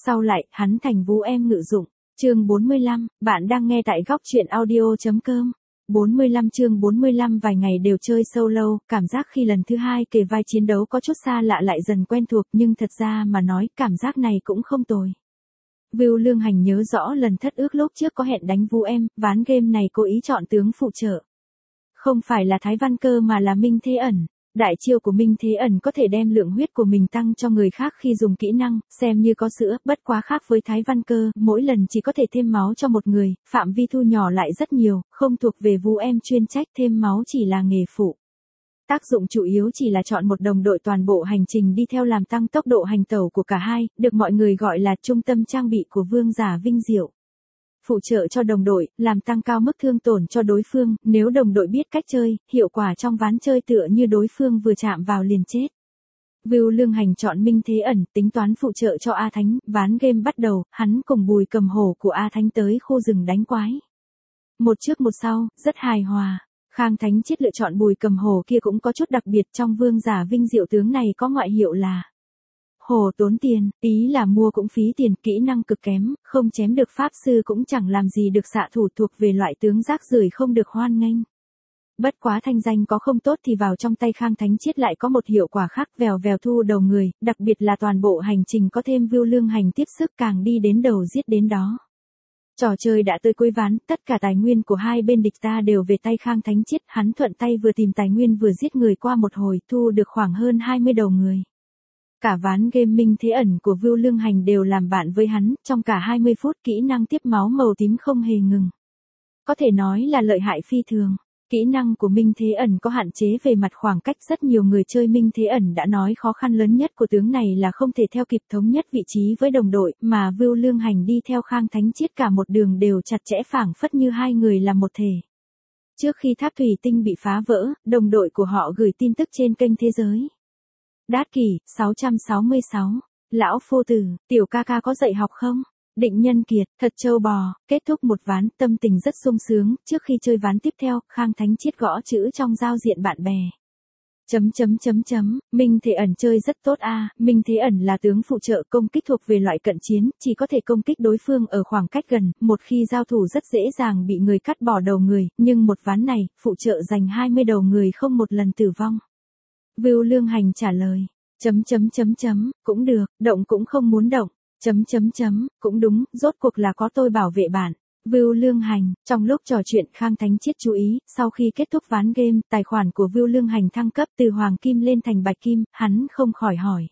Sau lại, hắn thành vú em ngự dụng. Chương 45, bạn đang nghe tại góc truyện audio.com. 45 chương 45 vài ngày đều chơi solo, cảm giác khi lần thứ hai kề vai chiến đấu có chút xa lạ lại dần quen thuộc, nhưng thật ra mà nói, cảm giác này cũng không tồi. Vưu Lương Hành nhớ rõ lần thất ước lúc trước có hẹn đánh vú em, ván game này cố ý chọn tướng phụ trợ. Không phải là Thái Văn Cơ mà là Minh Thế Ẩn. Đại chiêu của Minh Thế Ẩn có thể đem lượng huyết của mình tăng cho người khác khi dùng kỹ năng, xem như có sữa, bất quá khác với Thái Văn Cơ, mỗi lần chỉ có thể thêm máu cho một người, phạm vi thu nhỏ lại rất nhiều, không thuộc về vú em chuyên trách, thêm máu chỉ là nghề phụ. Tác dụng chủ yếu chỉ là chọn một đồng đội toàn bộ hành trình đi theo làm tăng tốc độ hành tẩu của cả hai, được mọi người gọi là trung tâm trang bị của vương giả vinh diệu. Phụ trợ cho đồng đội, làm tăng cao mức thương tổn cho đối phương, nếu đồng đội biết cách chơi, hiệu quả trong ván chơi tựa như đối phương vừa chạm vào liền chết. Vưu Lương Hành chọn Minh Thế Ẩn, tính toán phụ trợ cho A Thánh, ván game bắt đầu, hắn cùng Bùi Cầm Hổ của A Thánh tới khu rừng đánh quái. Một trước một sau, rất hài hòa. Khang Thánh Chiết lựa chọn Bùi Cầm Hổ kia cũng có chút đặc biệt, trong vương giả vinh diệu tướng này có ngoại hiệu là Hồ tốn tiền, ý là mua cũng phí tiền, kỹ năng cực kém, không chém được pháp sư cũng chẳng làm gì được xạ thủ, thuộc về loại tướng rác rưởi không được hoan nghênh. Bất quá thanh danh có không tốt thì vào trong tay Khang Thánh Chiết lại có một hiệu quả khác, vèo vèo thu đầu người, đặc biệt là toàn bộ hành trình có thêm Vưu Lương Hành tiếp sức, càng đi đến đầu giết đến đó. Trò chơi đã tới cuối ván, tất cả tài nguyên của hai bên địch ta đều về tay Khang Thánh Chiết, hắn thuận tay vừa tìm tài nguyên vừa giết người, qua một hồi thu được khoảng hơn 20 đầu người. Cả ván game Minh Thế Ẩn của Vưu Lương Hành đều làm bạn với hắn, trong cả 20 phút kỹ năng tiếp máu màu tím không hề ngừng. Có thể nói là lợi hại phi thường. Kỹ năng của Minh Thế Ẩn có hạn chế về mặt khoảng cách, rất nhiều người chơi Minh Thế Ẩn đã nói khó khăn lớn nhất của tướng này là không thể theo kịp thống nhất vị trí với đồng đội, mà Vưu Lương Hành đi theo Khang Thánh Chiết cả một đường đều chặt chẽ phảng phất như hai người là một thể. Trước khi tháp thủy tinh bị phá vỡ, đồng đội của họ gửi tin tức trên kênh Thế Giới. Đát Kỷ, 666. Lão Phô Tử, tiểu ca ca có dạy học không? Định Nhân Kiệt, thật trâu bò, kết thúc một ván, tâm tình rất sung sướng, trước khi chơi ván tiếp theo, Khang Thánh Chiết gõ chữ trong giao diện bạn bè. Minh Thế Ẩn chơi rất tốt a. Minh Thế Ẩn là tướng phụ trợ, công kích thuộc về loại cận chiến, chỉ có thể công kích đối phương ở khoảng cách gần, một khi giao thủ rất dễ dàng bị người cắt bỏ đầu người, nhưng một ván này, phụ trợ giành 20 đầu người không một lần tử vong. Vưu Lương Hành trả lời, cũng được, động cũng không muốn động, cũng đúng, rốt cuộc là có tôi bảo vệ bạn. Vưu Lương Hành, trong lúc trò chuyện Khang Thánh Chiết chú ý, sau khi kết thúc ván game, tài khoản của Vưu Lương Hành thăng cấp từ hoàng kim lên thành bạch kim, hắn không khỏi hỏi.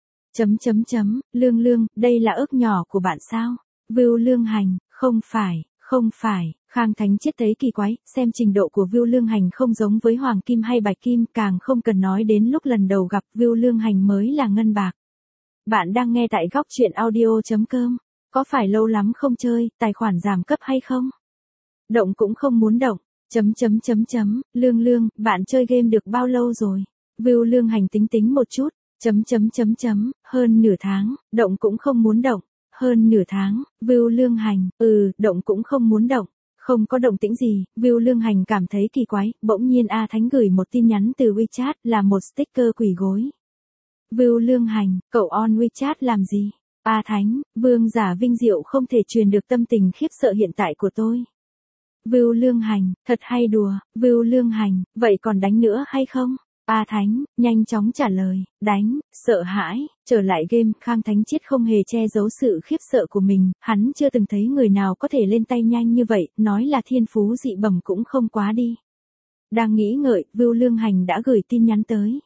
Lương, đây là ước nhỏ của bạn sao? Vưu Lương Hành, không phải, Khang Thánh Chiết thấy kỳ quái, xem trình độ của Vưu Lương Hành không giống với hoàng kim hay bạch kim, càng không cần nói đến lúc lần đầu gặp Vưu Lương Hành mới là ngân bạc. Bạn đang nghe tại góc truyện audio.com. Có phải lâu lắm không chơi, tài khoản giảm cấp hay không? Động cũng không muốn động. Lương, bạn chơi game được bao lâu rồi? Vưu Lương Hành tính một chút. Hơn nửa tháng, động cũng không muốn động. Hơn nửa tháng, Vưu Lương Hành, động cũng không muốn động. Không có động tĩnh gì, Vưu Lương Hành cảm thấy kỳ quái, bỗng nhiên A Thánh gửi một tin nhắn từ WeChat là một sticker quỳ gối. Vưu Lương Hành, cậu on WeChat làm gì? A Thánh, vương giả vinh diệu không thể truyền được tâm tình khiếp sợ hiện tại của tôi. Vưu Lương Hành, thật hay đùa, Vưu Lương Hành, vậy còn đánh nữa hay không? A Thánh, nhanh chóng trả lời, đánh, sợ hãi, trở lại game, Khang Thánh Chiết không hề che giấu sự khiếp sợ của mình, hắn chưa từng thấy người nào có thể lên tay nhanh như vậy, nói là thiên phú dị bẩm cũng không quá đi. Đang nghĩ ngợi, Vưu Lương Hành đã gửi tin nhắn tới.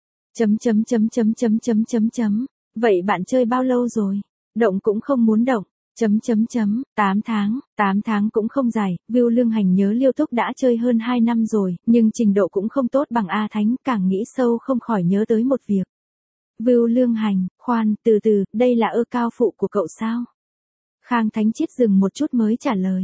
Vậy bạn chơi bao lâu rồi? Động cũng không muốn động. 8 tháng cũng không dài, Vưu Lương Hành nhớ Liêu Túc đã chơi hơn 2 năm rồi, nhưng trình độ cũng không tốt bằng A Thánh, càng nghĩ sâu không khỏi nhớ tới một việc. Vưu Lương Hành, khoan, từ, đây là cao phụ của cậu sao? Khang Thánh Chiết dừng một chút mới trả lời.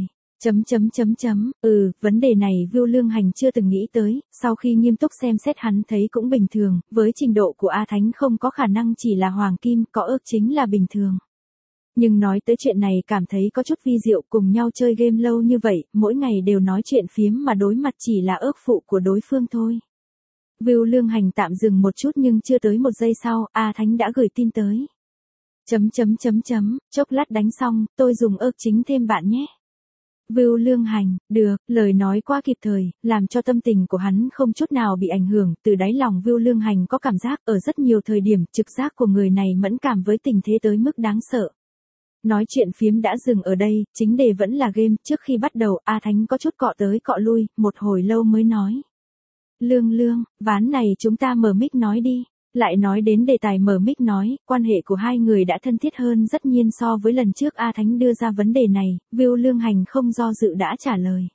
Vấn đề này Vưu Lương Hành chưa từng nghĩ tới, sau khi nghiêm túc xem xét hắn thấy cũng bình thường, với trình độ của A Thánh không có khả năng chỉ là hoàng kim, có ước chính là bình thường. Nhưng nói tới chuyện này cảm thấy có chút vi diệu, cùng nhau chơi game lâu như vậy, mỗi ngày đều nói chuyện phiếm mà đối mặt chỉ là ước phụ của đối phương thôi. Vưu Lương Hành tạm dừng một chút nhưng chưa tới một giây sau, A Thánh đã gửi tin tới. Chốc lát đánh xong, tôi dùng ớt chính thêm bạn nhé. Vưu Lương Hành, được, lời nói quá kịp thời, làm cho tâm tình của hắn không chút nào bị ảnh hưởng, từ đáy lòng Vưu Lương Hành có cảm giác ở rất nhiều thời điểm, trực giác của người này mẫn cảm với tình thế tới mức đáng sợ. Nói chuyện phiếm đã dừng ở đây, chính đề vẫn là game, trước khi bắt đầu, A Thánh có chút cọ tới cọ lui, một hồi lâu mới nói. Lương, ván này chúng ta mở mic nói đi. Lại nói đến đề tài mở mic nói, quan hệ của hai người đã thân thiết hơn rất nhiên so với lần trước A Thánh đưa ra vấn đề này, Vưu Lương Hành không do dự đã trả lời.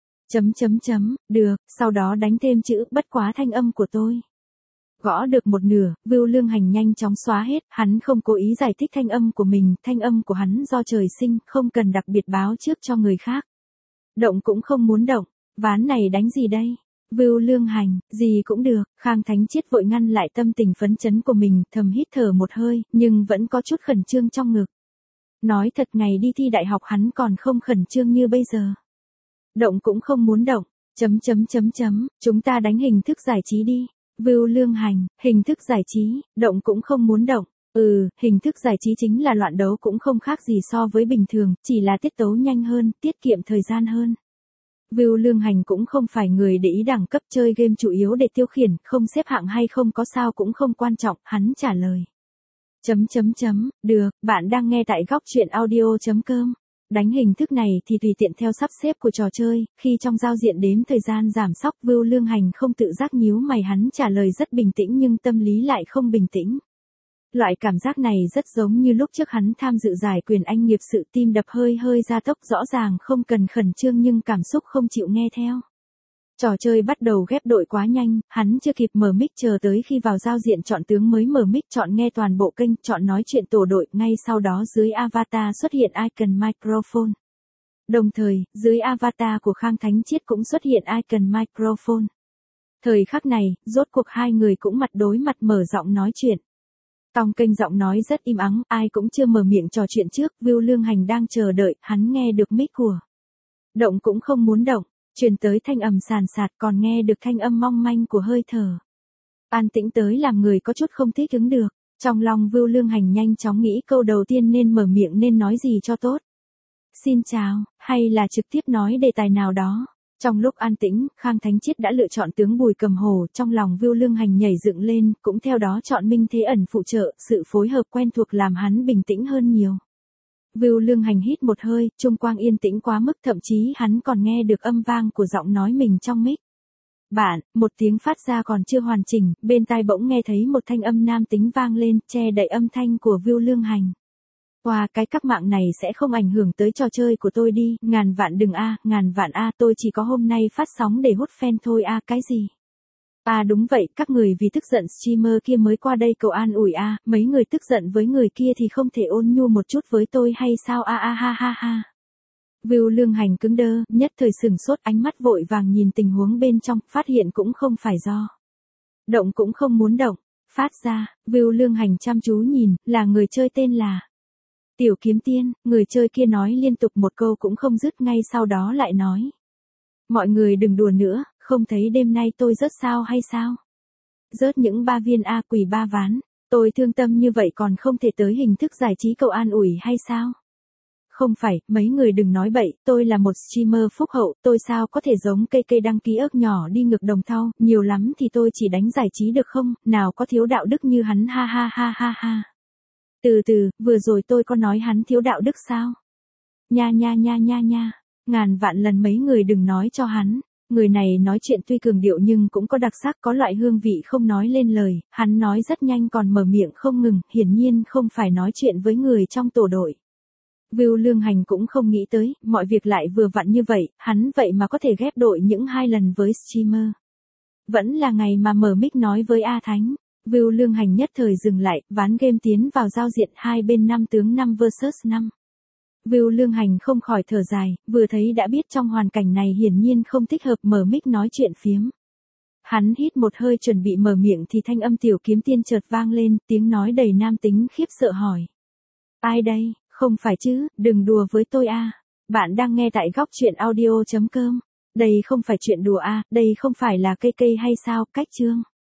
Được, sau đó đánh thêm chữ, bất quá thanh âm của tôi. Gõ được một nửa, Vưu Lương Hành nhanh chóng xóa hết, hắn không cố ý giải thích thanh âm của mình, thanh âm của hắn do trời sinh, không cần đặc biệt báo trước cho người khác. Động cũng không muốn động, ván này đánh gì đây? Vưu Lương Hành, gì cũng được, Khang Thánh Chiết vội ngăn lại tâm tình phấn chấn của mình, thầm hít thở một hơi, nhưng vẫn có chút khẩn trương trong ngực. Nói thật ngày đi thi đại học hắn còn không khẩn trương như bây giờ. Động cũng không muốn động, chúng ta đánh hình thức giải trí đi. Vưu Lương Hành, hình thức giải trí, động cũng không muốn động. Hình thức giải trí chính là loạn đấu cũng không khác gì so với bình thường, chỉ là tiết tấu nhanh hơn, tiết kiệm thời gian hơn. Vưu Lương Hành cũng không phải người để ý đẳng cấp, chơi game chủ yếu để tiêu khiển, không xếp hạng hay không có sao cũng không quan trọng, hắn trả lời. Được, bạn đang nghe tại góc truyện audio.com. Đánh hình thức này thì tùy tiện theo sắp xếp của trò chơi, khi trong giao diện đếm thời gian giảm sóc, Vưu Lương Hành không tự giác nhíu mày, hắn trả lời rất bình tĩnh nhưng tâm lý lại không bình tĩnh. Loại cảm giác này rất giống như lúc trước hắn tham dự giải quyền Anh nghiệp, sự tim đập hơi gia tốc, rõ ràng không cần khẩn trương nhưng cảm xúc không chịu nghe theo. Trò chơi bắt đầu ghép đội quá nhanh, hắn chưa kịp mở mic, chờ tới khi vào giao diện chọn tướng mới mở mic, chọn nghe toàn bộ kênh, chọn nói chuyện tổ đội, ngay sau đó dưới avatar xuất hiện icon microphone. Đồng thời, dưới avatar của Khang Thánh Chiết cũng xuất hiện icon microphone. Thời khắc này, rốt cuộc hai người cũng mặt đối mặt mở giọng nói chuyện. Trong kênh giọng nói rất im ắng, ai cũng chưa mở miệng trò chuyện trước, Vưu Lương Hành đang chờ đợi, hắn nghe được mic của động cũng không muốn động, truyền tới thanh ầm sàn sạt, còn nghe được thanh âm mong manh của hơi thở. An tĩnh tới làm người có chút không thích ứng được, trong lòng Vưu Lương Hành nhanh chóng nghĩ câu đầu tiên nên mở miệng nên nói gì cho tốt. Xin chào, hay là trực tiếp nói đề tài nào đó. Trong lúc an tĩnh, Khang Thánh Chiết đã lựa chọn tướng Bùi Cầm Hồ, trong lòng Vưu Lương Hành nhảy dựng lên, cũng theo đó chọn Minh Thế Ẩn phụ trợ, sự phối hợp quen thuộc làm hắn bình tĩnh hơn nhiều. Vưu Lương Hành hít một hơi, trung quang yên tĩnh quá mức, thậm chí hắn còn nghe được âm vang của giọng nói mình trong mic. Bạn, một tiếng phát ra còn chưa hoàn chỉnh, bên tai bỗng nghe thấy một thanh âm nam tính vang lên, che đậy âm thanh của Vưu Lương Hành. Qua cái các mạng này sẽ không ảnh hưởng tới trò chơi của tôi đi, ngàn vạn đừng ngàn vạn tôi chỉ có hôm nay phát sóng để hút fan thôi cái gì. Đúng vậy, các người vì tức giận streamer kia mới qua đây cầu an ủi mấy người tức giận với người kia thì không thể ôn nhu một chút với tôi hay sao ha. Vưu Lương Hành cứng đơ, nhất thời sửng sốt, ánh mắt vội vàng nhìn tình huống bên trong, phát hiện cũng không phải do động cũng không muốn động, phát ra, Vưu Lương Hành chăm chú nhìn, là người chơi tên là Tiểu Kiếm Tiên, người chơi kia nói liên tục một câu cũng không dứt, ngay sau đó lại nói. Mọi người đừng đùa nữa, không thấy đêm nay tôi rớt sao hay sao? Rớt những 3 viên quỷ 3 ván, tôi thương tâm như vậy còn không thể tới hình thức giải trí cầu an ủi hay sao? Không phải, mấy người đừng nói bậy, tôi là một streamer phúc hậu, tôi sao có thể giống cây đăng ký ức nhỏ đi ngược đồng thau, nhiều lắm thì tôi chỉ đánh giải trí được không, nào có thiếu đạo đức như hắn ha. Từ từ, vừa rồi tôi có nói hắn thiếu đạo đức sao? Nha, ngàn vạn lần mấy người đừng nói cho hắn. Người này nói chuyện tuy cường điệu nhưng cũng có đặc sắc, có loại hương vị không nói lên lời, hắn nói rất nhanh còn mở miệng không ngừng, hiển nhiên không phải nói chuyện với người trong tổ đội. Vưu Lương Hành cũng không nghĩ tới, mọi việc lại vừa vặn như vậy, hắn vậy mà có thể ghép đội những 2 lần với streamer. Vẫn là ngày mà mở mic nói với A Thánh. Vưu Lương Hành nhất thời dừng lại, ván game tiến vào giao diện 2 bên 5 tướng 5 vs 5. Vưu Lương Hành không khỏi thở dài, vừa thấy đã biết trong hoàn cảnh này hiển nhiên không thích hợp mở mic nói chuyện phiếm. Hắn hít một hơi chuẩn bị mở miệng thì thanh âm Tiểu Kiếm Tiên chợt vang lên, tiếng nói đầy nam tính khiếp sợ hỏi. Ai đây, không phải chứ, đừng đùa với tôi Bạn đang nghe tại góc truyện audio.com. Đây không phải chuyện đùa đây không phải là cây hay sao, cách chương.